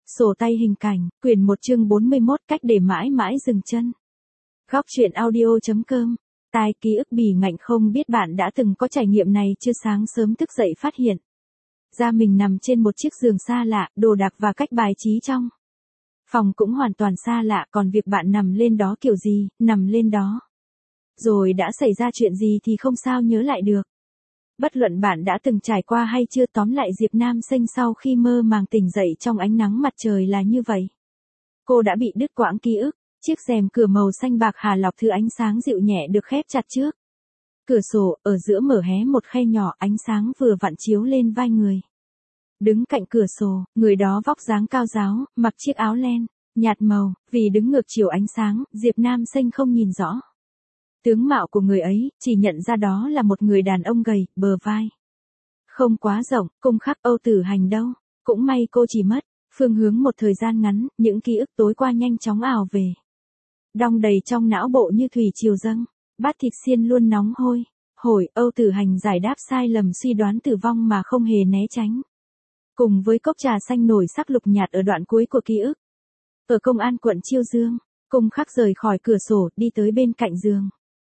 Sổ tay hình cảnh, quyển 1 chương 41 cách để mãi mãi dừng chân. Góc truyện audio.com. Tai ký ức bỉ ngạnh không biết bạn đã từng có trải nghiệm này chưa. Sáng sớm thức dậy phát hiện ra mình nằm trên một chiếc giường xa lạ, đồ đạc và cách bài trí trong phòng cũng hoàn toàn xa lạ, còn việc bạn nằm lên đó kiểu gì, nằm lên đó rồi đã xảy ra chuyện gì thì không sao nhớ lại được. Bất luận bạn đã từng trải qua hay chưa, tóm lại Diệp Nam Xanh sau khi mơ màng tỉnh dậy trong ánh nắng mặt trời là như vậy. Cô đã bị đứt quãng ký ức, chiếc rèm cửa màu xanh bạc hà lọc thứ ánh sáng dịu nhẹ được khép chặt trước cửa sổ, ở giữa mở hé một khe nhỏ, ánh sáng vừa vặn chiếu lên vai người đứng cạnh cửa sổ. Người đó vóc dáng cao ráo, mặc chiếc áo len nhạt màu, vì đứng ngược chiều ánh sáng, Diệp Nam Xanh không nhìn rõ tướng mạo của người ấy, chỉ nhận ra đó là một người đàn ông gầy, bờ vai không quá rộng, cung khắc. Âu Tử Hành đâu? Cũng may cô chỉ mất phương hướng một thời gian ngắn, những ký ức tối qua nhanh chóng ào về, đong đầy trong não bộ như thủy triều dâng. Bát thịt xiên luôn nóng hôi hổi. Âu Tử Hành giải đáp sai lầm suy đoán tử vong mà không hề né tránh, cùng với cốc trà xanh nổi sắc lục nhạt ở đoạn cuối của ký ức. Ở công an quận Chiêu Dương, cung khắc rời khỏi cửa sổ, đi tới bên cạnh giường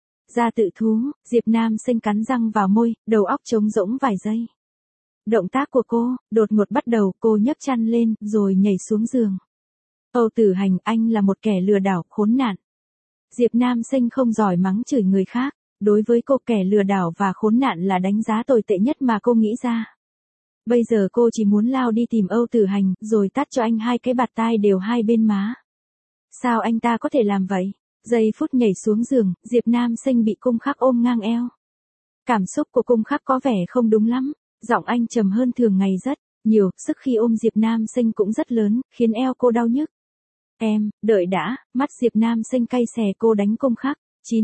ra tự thú. Diệp Nam Xanh cắn răng vào môi, đầu óc trống rỗng vài giây. Động tác của cô đột ngột bắt đầu, cô nhấc chăn lên rồi nhảy xuống giường. Âu Tử Hành, anh là một kẻ lừa đảo khốn nạn. Diệp Nam Xanh không giỏi mắng chửi người khác, đối với cô kẻ lừa đảo và khốn nạn là đánh giá tồi tệ nhất mà cô nghĩ ra. Bây giờ cô chỉ muốn lao đi tìm Âu Tử Hành rồi tát cho anh hai cái bạt tai đều hai bên má. Sao anh ta có thể làm vậy? Giây phút nhảy xuống giường, Diệp Nam Xanh bị cung khắc ôm ngang eo. Cảm xúc của cung khắc có vẻ không đúng lắm, giọng anh trầm hơn thường ngày rất nhiều, sức khi ôm Diệp Nam Xanh cũng rất lớn, khiến eo cô đau nhức. Em, đợi đã. Mắt Diệp Nam Xanh cay xè, cô đánh cung khắc.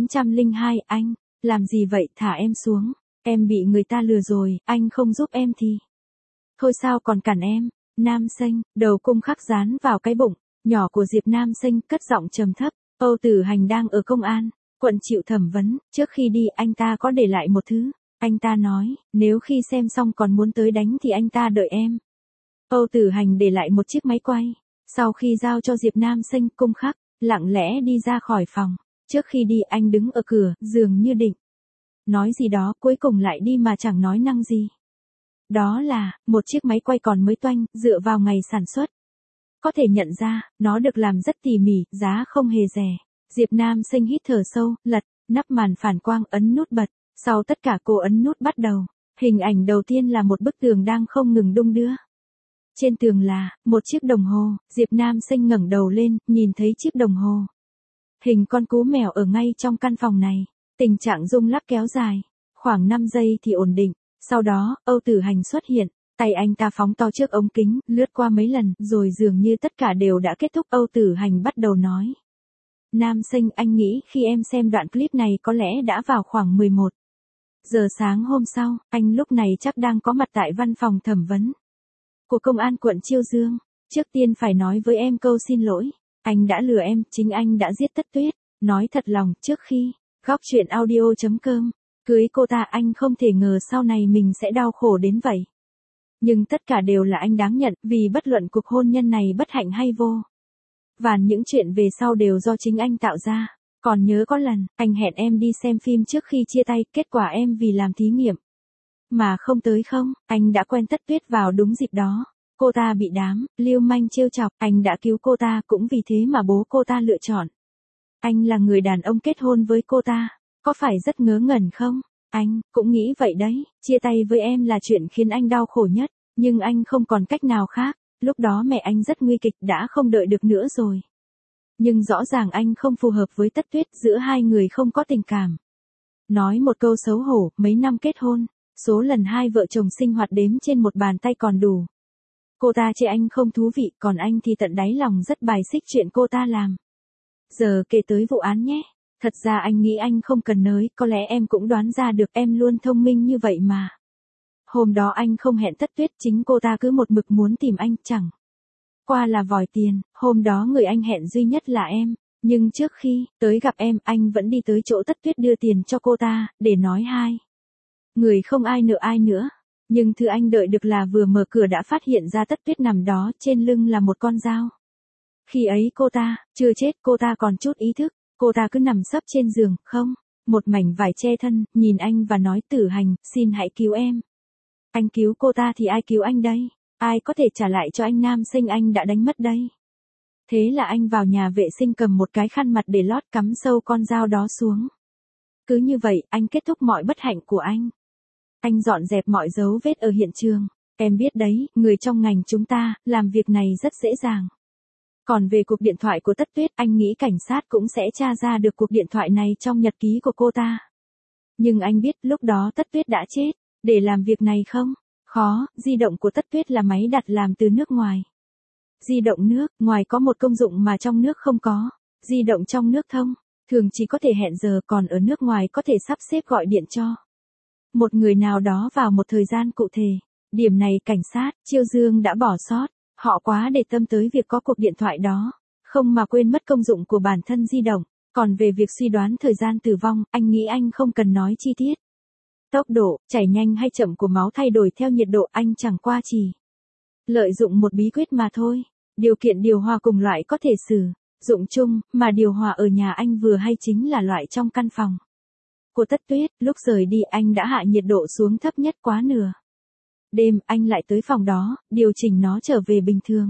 902, anh, làm gì vậy, thả em xuống. Em bị người ta lừa rồi, anh không giúp em thì thôi sao còn cản em. Nam Xanh, đầu cung khắc dán vào cái bụng nhỏ của Diệp Nam Xanh, cất giọng trầm thấp. Âu Tử Hành đang ở công an quận chịu thẩm vấn, trước khi đi anh ta có để lại một thứ. Anh ta nói, nếu khi xem xong còn muốn tới đánh thì anh ta đợi em. Âu Tử Hành để lại một chiếc máy quay. Sau khi giao cho Diệp Nam Xanh, cung khắc lặng lẽ đi ra khỏi phòng. Trước khi đi anh đứng ở cửa, dường như định nói gì đó, cuối cùng lại đi mà chẳng nói năng gì. Đó là một chiếc máy quay còn mới toanh, dựa vào ngày sản xuất. Có thể nhận ra, nó được làm rất tỉ mỉ, giá không hề rẻ. Diệp Nam Xanh hít thở sâu, lật nắp màn phản quang, ấn nút bật. Sau tất cả cô ấn nút bắt đầu. Hình ảnh đầu tiên là một bức tường đang không ngừng đung đưa. Trên tường là một chiếc đồng hồ. Diệp Nam Xanh ngẩng đầu lên, nhìn thấy chiếc đồng hồ hình con cú mèo ở ngay trong căn phòng này. Tình trạng rung lắc kéo dài khoảng 5 giây thì ổn định. Sau đó, Âu Tử Hành xuất hiện. Tay anh ta phóng to trước ống kính, lướt qua mấy lần, rồi dường như tất cả đều đã kết thúc. Âu Tử Hành bắt đầu nói. Nam Xanh, anh nghĩ khi em xem đoạn clip này có lẽ đã vào khoảng 11 giờ sáng hôm sau, anh lúc này chắc đang có mặt tại văn phòng thẩm vấn của công an quận Chiêu Dương. Trước tiên phải nói với em câu xin lỗi. Anh đã lừa em, chính anh đã giết Tất Tuyết. Nói thật lòng, trước khi góc truyện audio.com cưới cô ta, anh không thể ngờ sau này mình sẽ đau khổ đến vậy. Nhưng tất cả đều là anh đáng nhận, vì bất luận cuộc hôn nhân này bất hạnh hay vô vàn những chuyện về sau đều do chính anh tạo ra. Còn nhớ có lần, anh hẹn em đi xem phim trước khi chia tay, kết quả em vì làm thí nghiệm mà không tới không? Anh đã quen Tất Tuyết vào đúng dịp đó. Cô ta bị đám lưu manh trêu chọc, anh đã cứu cô ta, cũng vì thế mà bố cô ta lựa chọn anh là người đàn ông kết hôn với cô ta. Có phải rất ngớ ngẩn không? Anh cũng nghĩ vậy đấy. Chia tay với em là chuyện khiến anh đau khổ nhất, nhưng anh không còn cách nào khác. Lúc đó mẹ anh rất nguy kịch, đã không đợi được nữa rồi. Nhưng rõ ràng anh không phù hợp với Tất Tuyết, giữa hai người không có tình cảm. Nói một câu xấu hổ, mấy năm kết hôn, số lần hai vợ chồng sinh hoạt đếm trên một bàn tay còn đủ. Cô ta chê anh không thú vị, còn anh thì tận đáy lòng rất bài xích chuyện cô ta làm. Giờ kể tới vụ án nhé. Thật ra anh nghĩ anh không cần nói, có lẽ em cũng đoán ra được, em luôn thông minh như vậy mà. Hôm đó anh không hẹn Tất Tuyết, chính cô ta cứ một mực muốn tìm anh, chẳng qua là vòi tiền. Hôm đó người anh hẹn duy nhất là em. Nhưng trước khi tới gặp em, anh vẫn đi tới chỗ Tất Tuyết đưa tiền cho cô ta, để nói hai người không ai nợ ai nữa. Nhưng thứ anh đợi được là vừa mở cửa đã phát hiện ra Tất Tuyết nằm đó, trên lưng là một con dao. Khi ấy cô ta, chưa chết, cô ta còn chút ý thức, cô ta cứ nằm sấp trên giường, không, một mảnh vải che thân, nhìn anh và nói Tử Hành, xin hãy cứu em. Anh cứu cô ta thì ai cứu anh đây? Ai có thể trả lại cho anh nam sinh anh đã đánh mất đây? Thế là anh vào nhà vệ sinh cầm một cái khăn mặt để lót, cắm sâu con dao đó xuống. Cứ như vậy, anh kết thúc mọi bất hạnh của anh. Anh dọn dẹp mọi dấu vết ở hiện trường. Em biết đấy, người trong ngành chúng ta, làm việc này rất dễ dàng. Còn về cuộc điện thoại của Tất Tuyết, anh nghĩ cảnh sát cũng sẽ tra ra được cuộc điện thoại này trong nhật ký của cô ta. Nhưng anh biết lúc đó Tất Tuyết đã chết. Để làm việc này không? Khó, di động của Tất Tuyết là máy đặt làm từ nước ngoài. Di động nước, ngoài có một công dụng mà trong nước không có. Di động trong nước thông, thường chỉ có thể hẹn giờ, còn ở nước ngoài có thể sắp xếp gọi điện cho một người nào đó vào một thời gian cụ thể. Điểm này cảnh sát, Chiêu Dương đã bỏ sót. Họ quá để tâm tới việc có cuộc điện thoại đó, không mà quên mất công dụng của bản thân di động. Còn về việc suy đoán thời gian tử vong, anh nghĩ anh không cần nói chi tiết. Tốc độ, chảy nhanh hay chậm của máu thay đổi theo nhiệt độ, anh chẳng qua chỉ lợi dụng một bí quyết mà thôi. Điều kiện điều hòa cùng loại có thể sử dụng chung, mà điều hòa ở nhà anh vừa hay chính là loại trong căn phòng của Tất Tuyết. Lúc rời đi anh đã hạ nhiệt độ xuống thấp nhất quá nửa đêm, anh lại tới phòng đó, điều chỉnh nó trở về bình thường.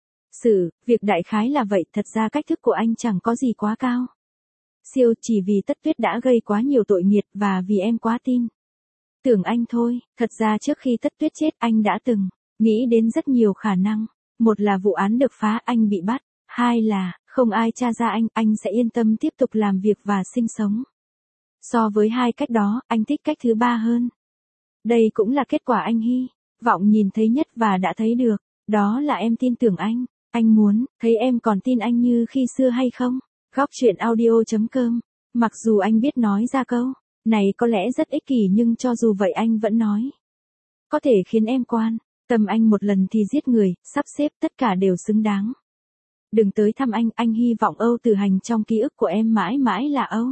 Việc đại khái là vậy, thật ra cách thức của anh chẳng có gì quá cao siêu, chỉ vì Tất Tuyết đã gây quá nhiều tội nghiệp và vì em quá tin tưởng anh thôi. Thật ra trước khi Tất Tuyết chết anh đã từng nghĩ đến rất nhiều khả năng. Một là vụ án được phá, anh bị bắt. Hai là, không ai tra ra anh sẽ yên tâm tiếp tục làm việc và sinh sống. So với hai cách đó, anh thích cách thứ ba hơn. Đây cũng là kết quả anh hy vọng nhìn thấy nhất và đã thấy được. Đó là em tin tưởng anh. Anh muốn thấy em còn tin anh như khi xưa hay không? Góc chuyện audio.com. Mặc dù anh biết nói ra câu này có lẽ rất ích kỷ, nhưng cho dù vậy anh vẫn nói. Có thể khiến em quan tâm anh một lần thì giết người, sắp xếp tất cả đều xứng đáng. Đừng tới thăm anh hy vọng Âu Tử Hành trong ký ức của em mãi mãi là Âu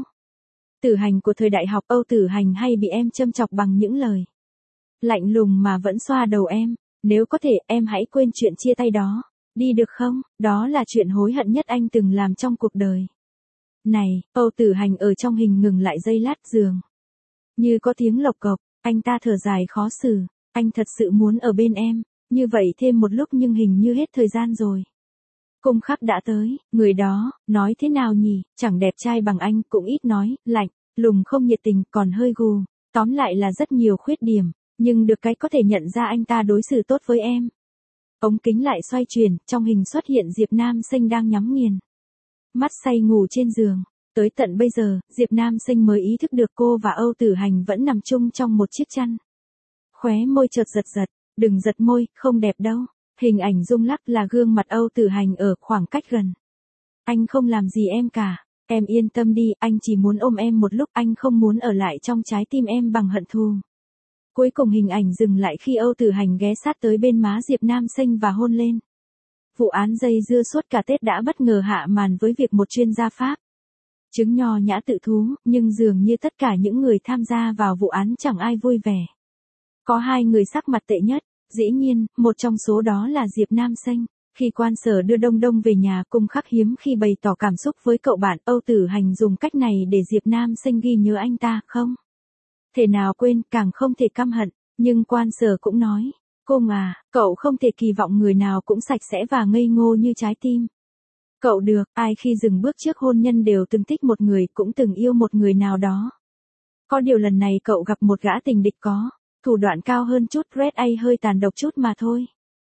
Tử Hành của thời đại học. Âu Tử Hành hay bị em châm chọc bằng những lời lạnh lùng mà vẫn xoa đầu em. Nếu có thể, em hãy quên chuyện chia tay đó đi được không? Đó là chuyện hối hận nhất anh từng làm trong cuộc đời này. Âu Tử Hành ở trong hình ngừng lại giây lát, giường như có tiếng lộc cộc. Anh ta thở dài khó xử. Anh thật sự muốn ở bên em như vậy thêm một lúc, nhưng hình như hết thời gian rồi. Cung Khắc đã tới. Người đó nói thế nào nhỉ? Chẳng đẹp trai bằng anh, cũng ít nói, lạnh lùng không nhiệt tình, còn hơi gù. Tóm lại là rất nhiều khuyết điểm, nhưng được cái có thể nhận ra anh ta đối xử tốt với em. Ống kính lại xoay chuyển, trong hình xuất hiện Diệp Nam Sinh đang nhắm nghiền mắt say ngủ trên giường. Tới tận bây giờ, Diệp Nam Sinh mới ý thức được cô và Âu Tử Hành vẫn nằm chung trong một chiếc chăn. Khóe môi chợt giật giật. Đừng giật môi, không đẹp đâu. Hình ảnh rung lắc là gương mặt Âu Tử Hành ở khoảng cách gần. Anh không làm gì em cả. Em yên tâm đi, anh chỉ muốn ôm em một lúc, anh không muốn ở lại trong trái tim em bằng hận thù. Cuối cùng hình ảnh dừng lại khi Âu Tử Hành ghé sát tới bên má Diệp Nam Sinh và hôn lên. Vụ án dây dưa suốt cả Tết đã bất ngờ hạ màn với việc một chuyên gia Pháp chứng nho nhã tự thú, nhưng dường như tất cả những người tham gia vào vụ án chẳng ai vui vẻ. Có hai người sắc mặt tệ nhất, dĩ nhiên, một trong số đó là Diệp Nam Sinh. Khi quan sở đưa Đông Đông về nhà, Cung Khắc hiếm khi bày tỏ cảm xúc với cậu bạn. Âu Tử Hành dùng cách này để Diệp Nam Sinh ghi nhớ anh ta, không thể nào quên, càng không thể căm hận. Nhưng quan sở cũng nói, Cung à, cậu không thể kỳ vọng người nào cũng sạch sẽ và ngây ngô như trái tim cậu được. Ai khi dừng bước trước hôn nhân đều từng thích một người, cũng từng yêu một người nào đó. Có điều lần này cậu gặp một gã tình địch có thủ đoạn cao hơn chút, Red A hơi tàn độc chút mà thôi.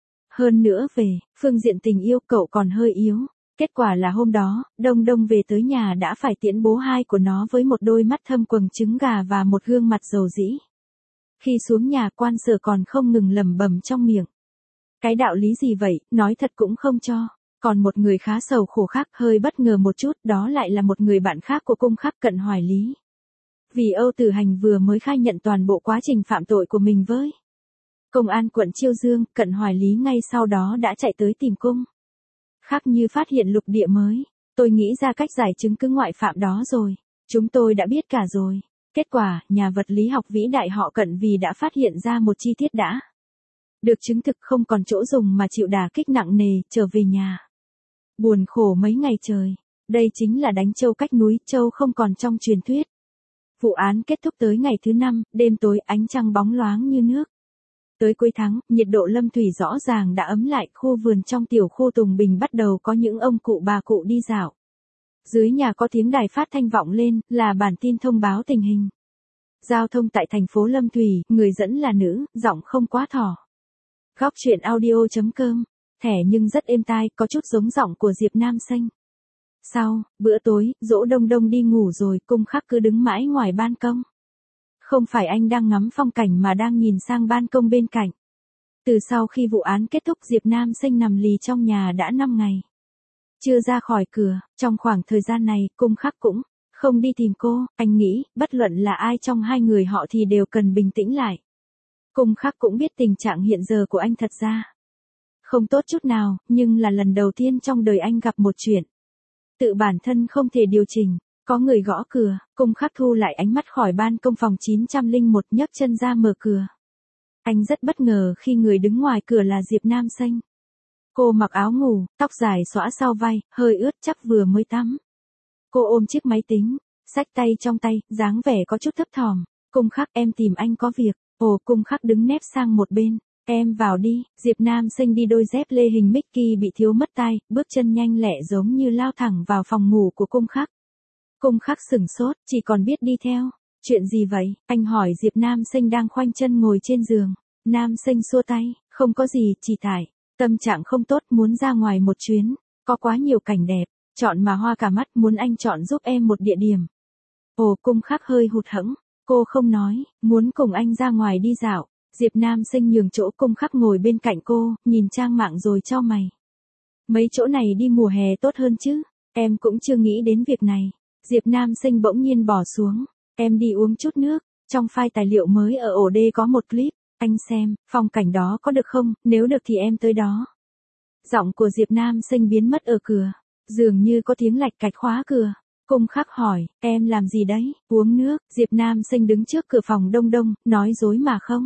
Hơn nữa về phương diện tình yêu cậu còn hơi yếu. Kết quả là hôm đó, Đông Đông về tới nhà đã phải tiễn bố hai của nó với một đôi mắt thâm quầng trứng gà và một gương mặt dầu dĩ. Khi xuống nhà, quan sở còn không ngừng lẩm bẩm trong miệng. Cái đạo lý gì vậy, nói thật cũng không cho. Còn một người khá sầu khổ khác hơi bất ngờ một chút, đó lại là một người bạn khác của Cung Khắc, Cận Hoài Lý. Vì Âu Tử Hành vừa mới khai nhận toàn bộ quá trình phạm tội của mình với Công an quận Chiêu Dương, Cận Hoài Lý ngay sau đó đã chạy tới tìm Cung Khắc như phát hiện lục địa mới. Tôi nghĩ ra cách giải chứng cứ ngoại phạm đó rồi. Chúng tôi đã biết cả rồi. Kết quả, nhà vật lý học vĩ đại họ Cận vì đã phát hiện ra một chi tiết đã được chứng thực không còn chỗ dùng mà chịu đả kích nặng nề, trở về nhà. Buồn khổ mấy ngày trời. Đây chính là đánh trâu cách núi, trâu không còn trong truyền thuyết. Vụ án kết thúc tới ngày thứ 5, đêm tối ánh trăng bóng loáng như nước. Tới cuối tháng, nhiệt độ lâm thủy rõ ràng đã ấm lại, khu vườn trong tiểu khu Tùng Bình bắt đầu có những ông cụ bà cụ đi dạo. Dưới nhà có tiếng đài phát thanh vọng lên, là bản tin thông báo tình hình giao thông tại thành phố Lâm Thủy, người dẫn là nữ, giọng không quá thỏ. Góc truyện audio.com, thẻ nhưng rất êm tai, có chút giống giọng của Diệp Nam Xanh. Sau bữa tối, Dỗ Đông Đông đi ngủ rồi, Cung Khắc cứ đứng mãi ngoài ban công. Không phải anh đang ngắm phong cảnh mà đang nhìn sang ban công bên cạnh. Từ sau khi vụ án kết thúc, Diệp Nam Xanh nằm lì trong nhà đã 5 ngày. Chưa ra khỏi cửa, trong khoảng thời gian này, Cung Khắc cũng không đi tìm cô, anh nghĩ, bất luận là ai trong hai người họ thì đều cần bình tĩnh lại. Cung Khắc cũng biết tình trạng hiện giờ của anh thật ra không tốt chút nào, nhưng là lần đầu tiên trong đời anh gặp một chuyện tự bản thân không thể điều chỉnh. Có người gõ cửa, Cung Khắc thu lại ánh mắt khỏi ban công phòng 901, nhấc chân ra mở cửa. Anh rất bất ngờ khi người đứng ngoài cửa là Diệp Nam Xanh. Cô mặc áo ngủ, tóc dài xõa sau vai, hơi ướt chắc vừa mới tắm. Cô ôm chiếc máy tính, xách tay trong tay, dáng vẻ có chút thấp thỏm. Cung Khắc, em tìm anh có việc. Ồ, Cung Khắc đứng nép sang một bên. Em vào đi. Diệp Nam Xanh đi đôi dép lê hình Mickey bị thiếu mất tai, bước chân nhanh lẹ giống như lao thẳng vào phòng ngủ của Cung Khắc. Cung Khắc sửng sốt, chỉ còn biết đi theo. Chuyện gì vậy? Anh hỏi Diệp Nam Xanh đang khoanh chân ngồi trên giường. Nam Xanh xua tay, không có gì, chỉ tại tâm trạng không tốt, muốn ra ngoài một chuyến. Có quá nhiều cảnh đẹp, chọn mà hoa cả mắt, muốn anh chọn giúp em một địa điểm. Ồ, Cung Khắc hơi hụt hẫng. Cô không nói, muốn cùng anh ra ngoài đi dạo. Diệp Nam Xanh nhường chỗ, Cung Khắc ngồi bên cạnh cô, nhìn trang mạng rồi chau mày. Mấy chỗ này đi mùa hè tốt hơn chứ? Em cũng chưa nghĩ đến việc này. Diệp Nam Xanh bỗng nhiên bỏ xuống. Em đi uống chút nước. Trong file tài liệu mới ở ổ D có một clip. Anh xem, phong cảnh đó có được không? Nếu được thì em tới đó. Giọng của Diệp Nam Xanh biến mất ở cửa. Dường như có tiếng lạch cạch khóa cửa. Cung Khắc hỏi, em làm gì đấy? Uống nước. Diệp Nam Xanh đứng trước cửa phòng Đông Đông, nói dối mà không.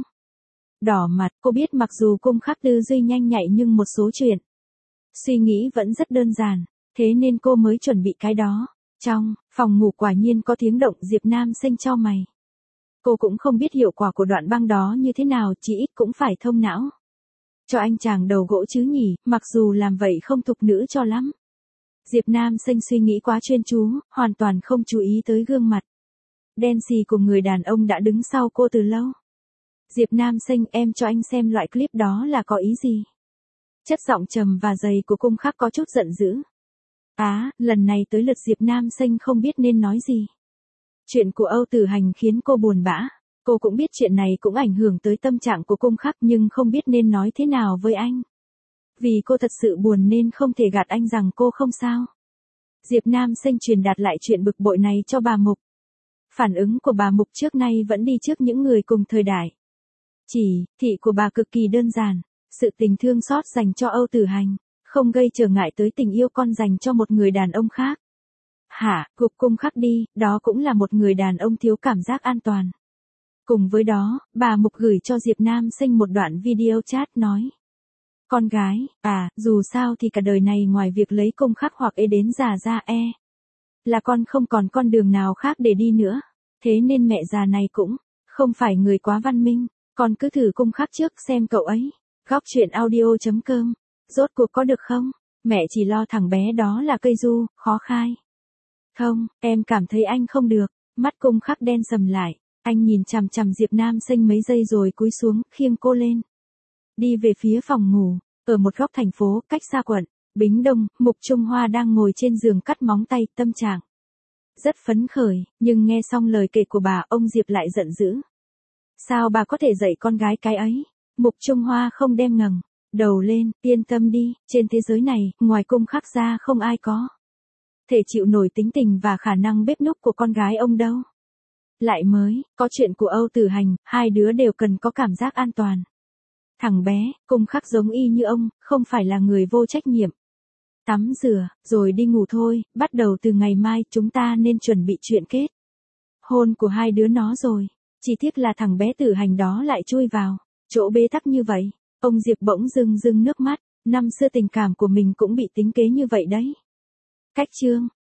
Đỏ mặt, cô biết mặc dù Cung Khắc tư duy nhanh nhạy nhưng một số chuyện suy nghĩ vẫn rất đơn giản. Thế nên cô mới chuẩn bị cái đó. Trong phòng ngủ quả nhiên có tiếng động, Diệp Nam Xanh chau mày. Cô cũng không biết hiệu quả của đoạn băng đó như thế nào, chỉ ít cũng phải thông não. Cho anh chàng đầu gỗ chứ nhỉ, mặc dù làm vậy không thục nữ cho lắm. Diệp Nam Xanh suy nghĩ quá chuyên chú, hoàn toàn không chú ý tới gương mặt đen xì của người đàn ông đã đứng sau cô từ lâu. Diệp Nam Xanh, em cho anh xem loại clip đó là có ý gì? Chất giọng trầm và dày của Cung Khắc có chút giận dữ. Lần này tới lượt Diệp Nam Xanh không biết nên nói gì. Chuyện của Âu Tử Hành khiến cô buồn bã. Cô cũng biết chuyện này cũng ảnh hưởng tới tâm trạng của Cung Khắc nhưng không biết nên nói thế nào với anh. Vì cô thật sự buồn nên không thể gạt anh rằng cô không sao. Diệp Nam Xanh truyền đạt lại chuyện bực bội này cho bà Mục. Phản ứng của bà Mục trước nay vẫn đi trước những người cùng thời đại. Chỉ thị của bà cực kỳ đơn giản. Sự tình thương xót dành cho Âu Tử Hành không gây trở ngại tới tình yêu con dành cho một người đàn ông khác. Gục Cung Khắc đi, đó cũng là một người đàn ông thiếu cảm giác an toàn. Cùng với đó, bà Mục gửi cho Diệp Nam Xanh một đoạn video chat nói. Con gái, dù sao thì cả đời này ngoài việc lấy Cung Khắc hoặc đến già ra là con không còn con đường nào khác để đi nữa. Thế nên mẹ già này cũng không phải người quá văn minh. Con cứ thử Cung Khắc trước xem cậu ấy. Góc truyện audio.com. Rốt cuộc có được không? Mẹ chỉ lo thằng bé đó là cây du, khó khai. Không, em cảm thấy anh không được. Mắt Cung Khắc đen sầm lại. Anh nhìn chằm chằm Diệp Nam Xanh mấy giây rồi cúi xuống, khiêng cô lên. Đi về phía phòng ngủ. Ở một góc thành phố, cách xa quận Bính Đông, Mục Trung Hoa đang ngồi trên giường cắt móng tay, tâm trạng rất phấn khởi, nhưng nghe xong lời kể của bà, ông Diệp lại giận dữ. Sao bà có thể dạy con gái cái ấy? Mục Trung Hoa không đem ngẩng đầu lên, yên tâm đi, trên thế giới này, ngoài Cung Khắc ra không ai có thể chịu nổi tính tình và khả năng bếp núc của con gái ông đâu. Lại mới, có chuyện của Âu Tử Hành, hai đứa đều cần có cảm giác an toàn. Thằng bé, Cung Khắc giống y như ông, không phải là người vô trách nhiệm. Tắm rửa, rồi đi ngủ thôi, bắt đầu từ ngày mai chúng ta nên chuẩn bị chuyện kết hôn của hai đứa nó rồi. Chỉ tiếc là thằng bé Tử Hành đó lại chui vào chỗ bế tắc như vậy. Ông Diệp bỗng rưng rưng nước mắt, năm xưa tình cảm của mình cũng bị tính kế như vậy đấy. Cách chương